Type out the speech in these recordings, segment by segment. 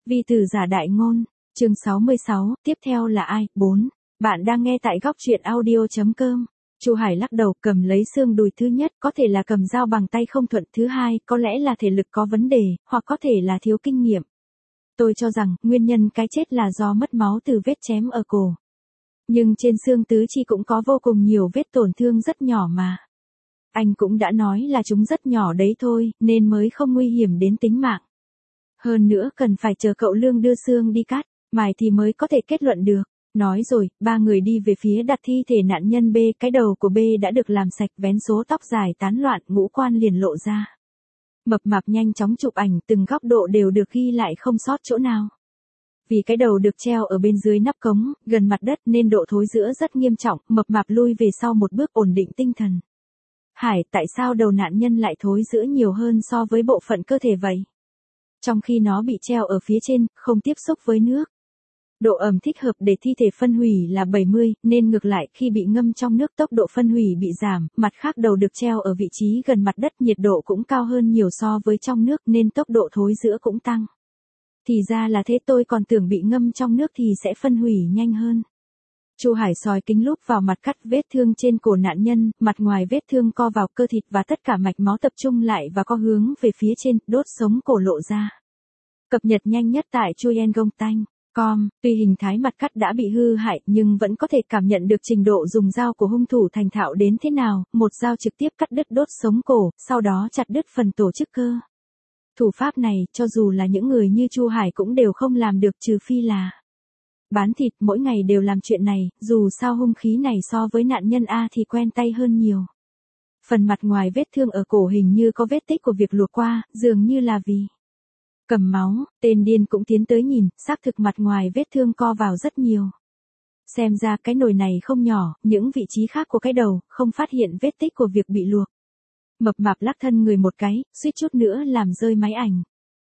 Vi tử giả đại ngôn, chương 66, tiếp theo là ai? 4. Bạn đang nghe tại góc truyện audio.com. Chu Hải lắc đầu, cầm lấy xương đùi. Thứ nhất, có thể là cầm dao bằng tay không thuận. Thứ hai, có lẽ là thể lực có vấn đề, hoặc có thể là thiếu kinh nghiệm. Tôi cho rằng, nguyên nhân cái chết là do mất máu từ vết chém ở cổ. Nhưng trên xương tứ chi cũng có vô cùng nhiều vết tổn thương rất nhỏ mà. Anh cũng đã nói là chúng rất nhỏ đấy thôi, nên mới không nguy hiểm đến tính mạng. Hơn nữa cần phải chờ cậu Lương đưa xương đi cắt, mài thì mới có thể kết luận được. Nói rồi, ba người đi về phía đặt thi thể nạn nhân B. Cái đầu của B đã được làm sạch, vén số tóc dài tán loạn, ngũ quan liền lộ ra. Mập mạp nhanh chóng chụp ảnh, từng góc độ đều được ghi lại không sót chỗ nào. Vì cái đầu được treo ở bên dưới nắp cống, gần mặt đất nên độ thối rữa rất nghiêm trọng, mập mạp lui về sau một bước ổn định tinh thần. Hải, tại sao đầu nạn nhân lại thối rữa nhiều hơn so với bộ phận cơ thể vậy? Trong khi nó bị treo ở phía trên, không tiếp xúc với nước. Độ ẩm thích hợp để thi thể phân hủy là 70, nên ngược lại khi bị ngâm trong nước tốc độ phân hủy bị giảm, mặt khác đầu được treo ở vị trí gần mặt đất nhiệt độ cũng cao hơn nhiều so với trong nước nên tốc độ thối rữa cũng tăng. Thì ra là thế, tôi còn tưởng bị ngâm trong nước thì sẽ phân hủy nhanh hơn. Chu Hải soi kính lúp vào mặt cắt vết thương trên cổ nạn nhân, mặt ngoài vết thương co vào cơ thịt và tất cả mạch máu tập trung lại và co hướng về phía trên, đốt sống cổ lộ ra. Cập nhật nhanh nhất tại chuyengonhtanh.com, tuy hình thái mặt cắt đã bị hư hại nhưng vẫn có thể cảm nhận được trình độ dùng dao của hung thủ thành thạo đến thế nào, một dao trực tiếp cắt đứt đốt sống cổ, sau đó chặt đứt phần tổ chức cơ. Thủ pháp này, cho dù là những người như Chu Hải cũng đều không làm được, trừ phi là bán thịt, mỗi ngày đều làm chuyện này, dù sao hung khí này so với nạn nhân A thì quen tay hơn nhiều. Phần mặt ngoài vết thương ở cổ hình như có vết tích của việc luộc qua, dường như là vì cầm máu. Tên điên cũng tiến tới nhìn, xác thực mặt ngoài vết thương co vào rất nhiều. Xem ra cái nồi này không nhỏ, những vị trí khác của cái đầu, không phát hiện vết tích của việc bị luộc. Mập mạp lắc thân người một cái, suýt chút nữa làm rơi máy ảnh.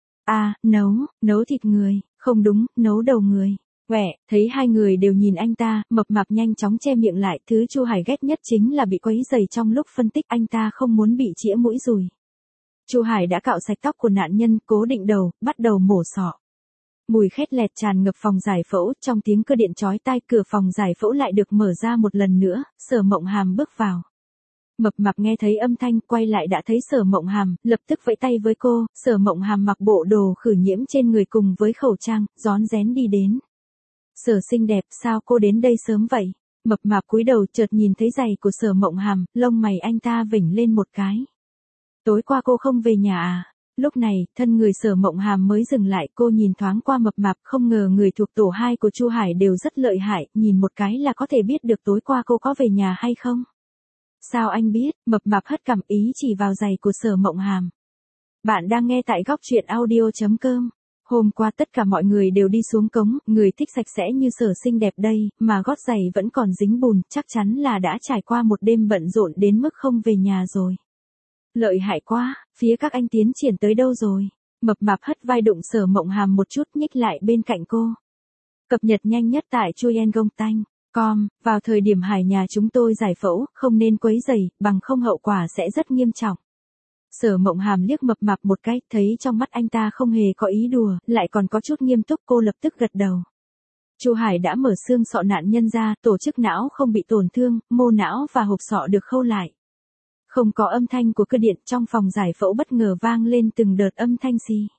Nấu thịt người, không đúng, nấu đầu người. Thấy hai người đều nhìn anh ta, mập mạp nhanh chóng che miệng lại. Thứ Chu Hải ghét nhất chính là bị quấy rầy trong lúc phân tích, anh ta không muốn bị chĩa mũi dùi. Chu Hải đã cạo sạch tóc của nạn nhân, cố định đầu, bắt đầu mổ sọ. Mùi khét lẹt tràn ngập phòng giải phẫu, trong tiếng cơ điện chói tai, cửa phòng giải phẫu lại được mở ra một lần nữa, Sở Mộng Hàm bước vào. Mập mạp nghe thấy âm thanh, quay lại đã thấy Sở Mộng Hàm, lập tức vẫy tay với cô. Sở Mộng Hàm mặc bộ đồ khử nhiễm trên người cùng với khẩu trang, rón rén đi đến. Sở xinh đẹp, sao cô đến đây sớm vậy? Mập mạp cúi đầu chợt nhìn thấy giày của Sở Mộng Hàm, lông mày anh ta vểnh lên một cái. Tối qua cô không về nhà à? Lúc này, thân người Sở Mộng Hàm mới dừng lại, cô nhìn thoáng qua mập mạp, không ngờ người thuộc tổ 2 của Chu Hải đều rất lợi hại, nhìn một cái là có thể biết được tối qua cô có về nhà hay không. Sao anh biết? Mập mạp hất cằm, ý chỉ vào giày của Sở Mộng Hàm. Bạn đang nghe tại góc truyện audio.com. Hôm qua tất cả mọi người đều đi xuống cống, người thích sạch sẽ như Sở xinh đẹp đây, mà gót giày vẫn còn dính bùn, chắc chắn là đã trải qua một đêm bận rộn đến mức không về nhà rồi. Lợi hại quá, phía các anh tiến triển tới đâu rồi? Mập mạp hất vai đụng Sở Mộng Hàm một chút, nhích lại bên cạnh cô. Cập nhật nhanh nhất tại chuyengonhtanh.com, vào thời điểm Hải nhà chúng tôi giải phẫu, không nên quấy rầy, bằng không hậu quả sẽ rất nghiêm trọng. Sở Mộng Hàm liếc mập mạp một cái, thấy trong mắt anh ta không hề có ý đùa, lại còn có chút nghiêm túc, cô lập tức gật đầu. Chu Hải đã mở xương sọ nạn nhân ra, tổ chức não không bị tổn thương, mô não và hộp sọ được khâu lại. Không có âm thanh của cơ điện, trong phòng giải phẫu bất ngờ vang lên từng đợt âm thanh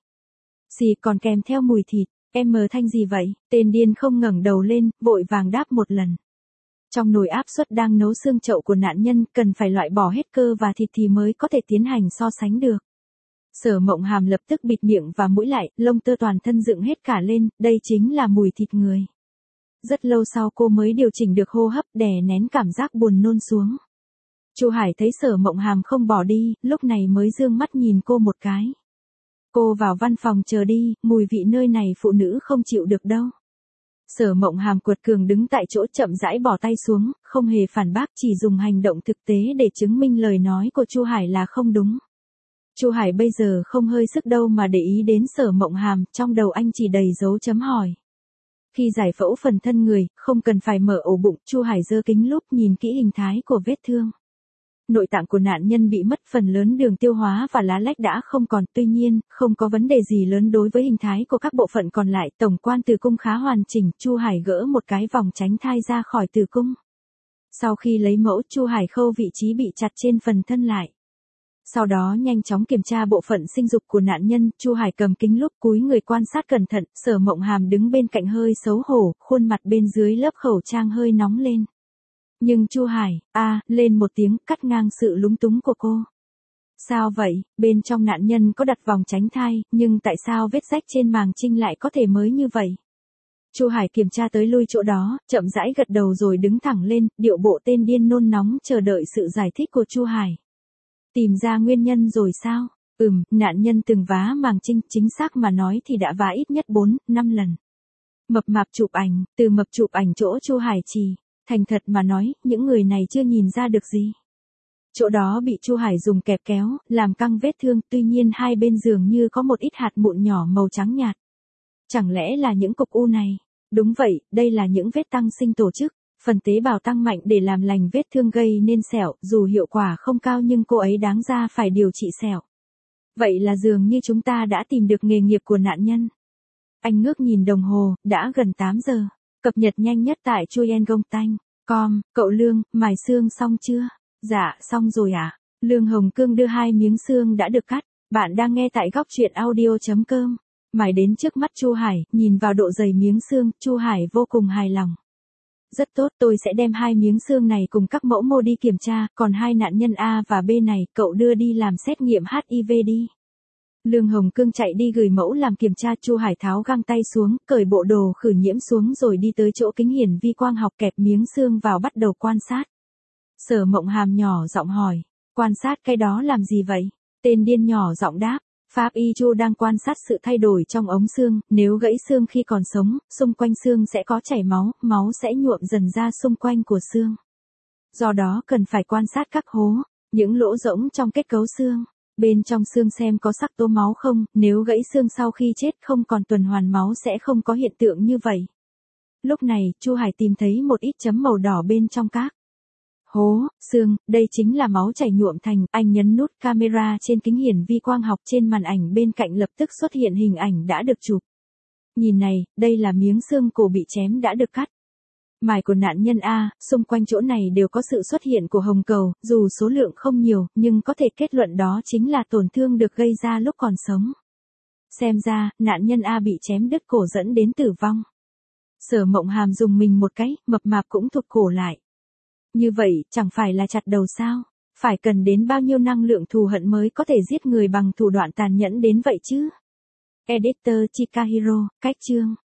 xì còn kèm theo mùi thịt. Em mờ thanh gì vậy? Tên điên không ngẩng đầu lên, vội vàng đáp một lần. Trong nồi áp suất đang nấu xương chậu của nạn nhân, cần phải loại bỏ hết cơ và thịt thì mới có thể tiến hành so sánh được. Sở Mộng Hàm lập tức bịt miệng và mũi lại, lông tơ toàn thân dựng hết cả lên, đây chính là mùi thịt người. Rất lâu sau cô mới điều chỉnh được hô hấp, đè nén cảm giác buồn nôn xuống. Chu Hải thấy Sở Mộng Hàm không bỏ đi, lúc này mới dương mắt nhìn cô một cái. Cô vào văn phòng chờ đi, mùi vị nơi này phụ nữ không chịu được đâu. Sở Mộng Hàm quật cường đứng tại chỗ, chậm rãi bỏ tay xuống, không hề phản bác, chỉ dùng hành động thực tế để chứng minh lời nói của Chu Hải là không đúng. Chu Hải bây giờ không hơi sức đâu mà để ý đến Sở Mộng Hàm, trong đầu anh chỉ đầy dấu chấm hỏi. Khi giải phẫu phần thân người, không cần phải mở ổ bụng, Chu Hải giơ kính lúp nhìn kỹ hình thái của vết thương. nội tạng của nạn nhân bị mất, phần lớn đường tiêu hóa và lá lách đã không còn, tuy nhiên, không có vấn đề gì lớn đối với hình thái của các bộ phận còn lại, tổng quan tử cung khá hoàn chỉnh, Chu Hải gỡ một cái vòng tránh thai ra khỏi tử cung. Sau khi lấy mẫu, Chu Hải khâu vị trí bị chặt trên phần thân lại. Sau đó nhanh chóng kiểm tra bộ phận sinh dục của nạn nhân, Chu Hải cầm kính lúp cúi người quan sát cẩn thận, Sở Mộng Hàm đứng bên cạnh hơi xấu hổ, khuôn mặt bên dưới lớp khẩu trang hơi nóng lên. Nhưng Chu Hải, lên một tiếng cắt ngang sự lúng túng của cô. Sao vậy, bên trong nạn nhân có đặt vòng tránh thai, nhưng tại sao vết rách trên màng trinh lại có thể mới như vậy? Chu Hải kiểm tra tới lui chỗ đó, chậm rãi gật đầu rồi đứng thẳng lên, điệu bộ tên điên nôn nóng chờ đợi sự giải thích của Chu Hải. Tìm ra nguyên nhân rồi sao? Nạn nhân từng vá màng trinh, chính xác mà nói thì đã vá ít nhất 4-5 lần. Mập mạp chụp ảnh, từ mập chụp ảnh chỗ Chu Hải chỉ, thành thật mà nói, những người này chưa nhìn ra được gì. Chỗ đó bị Chu Hải dùng kẹp kéo, làm căng vết thương, tuy nhiên hai bên dường như có một ít hạt mụn nhỏ màu trắng nhạt. Chẳng lẽ là những cục u này? Đúng vậy, đây là những vết tăng sinh tổ chức, phần tế bào tăng mạnh để làm lành vết thương gây nên sẹo, dù hiệu quả không cao nhưng cô ấy đáng ra phải điều trị sẹo. Vậy là dường như chúng ta đã tìm được nghề nghiệp của nạn nhân. Anh ngước nhìn đồng hồ, đã gần 8 giờ. Cập nhật nhanh nhất tại chuyengonhtanh.com, cậu Lương, mài xương xong chưa? Dạ, xong rồi ạ. Lương Hồng Cương đưa 2 miếng xương đã được cắt. Bạn đang nghe tại góc truyện audio.com. Mài đến trước mắt Chu Hải, nhìn vào độ dày miếng xương, Chu Hải vô cùng hài lòng. Rất tốt, tôi sẽ đem 2 miếng xương này cùng các mẫu mô đi kiểm tra, còn 2 nạn nhân A và B này, cậu đưa đi làm xét nghiệm HIV đi. Lương Hồng Cương chạy đi gửi mẫu làm kiểm tra, Chu Hải tháo găng tay xuống, cởi bộ đồ khử nhiễm xuống rồi đi tới chỗ kính hiển vi quang học kẹp miếng xương vào bắt đầu quan sát. Sở Mộng Hàm nhỏ giọng hỏi, quan sát cái đó làm gì vậy? Tên điên nhỏ giọng đáp, Pháp y Chu đang quan sát sự thay đổi trong ống xương, nếu gãy xương khi còn sống, xung quanh xương sẽ có chảy máu, máu sẽ nhuộm dần ra xung quanh của xương. Do đó cần phải quan sát các hố, những lỗ rỗng trong kết cấu xương. Bên trong xương xem có sắc tố máu không, nếu gãy xương sau khi chết không còn tuần hoàn máu sẽ không có hiện tượng như vậy. Lúc này, Chu Hải tìm thấy một ít chấm màu đỏ bên trong các hố, xương, đây chính là máu chảy nhuộm thành, anh nhấn nút camera trên kính hiển vi quang học trên màn ảnh bên cạnh lập tức xuất hiện hình ảnh đã được chụp. Nhìn này, đây là miếng xương cổ bị chém đã được cắt. Mài của nạn nhân A, xung quanh chỗ này đều có sự xuất hiện của hồng cầu, dù số lượng không nhiều, nhưng có thể kết luận đó chính là tổn thương được gây ra lúc còn sống. Xem ra, nạn nhân A bị chém đứt cổ dẫn đến tử vong. Sở Mộng Hàm dùng mình một cái, mập mạp cũng thụt cổ lại. Như vậy, chẳng phải là chặt đầu sao? Phải cần đến bao nhiêu năng lượng thù hận mới có thể giết người bằng thủ đoạn tàn nhẫn đến vậy chứ? Editor Chikahiro, cách chương.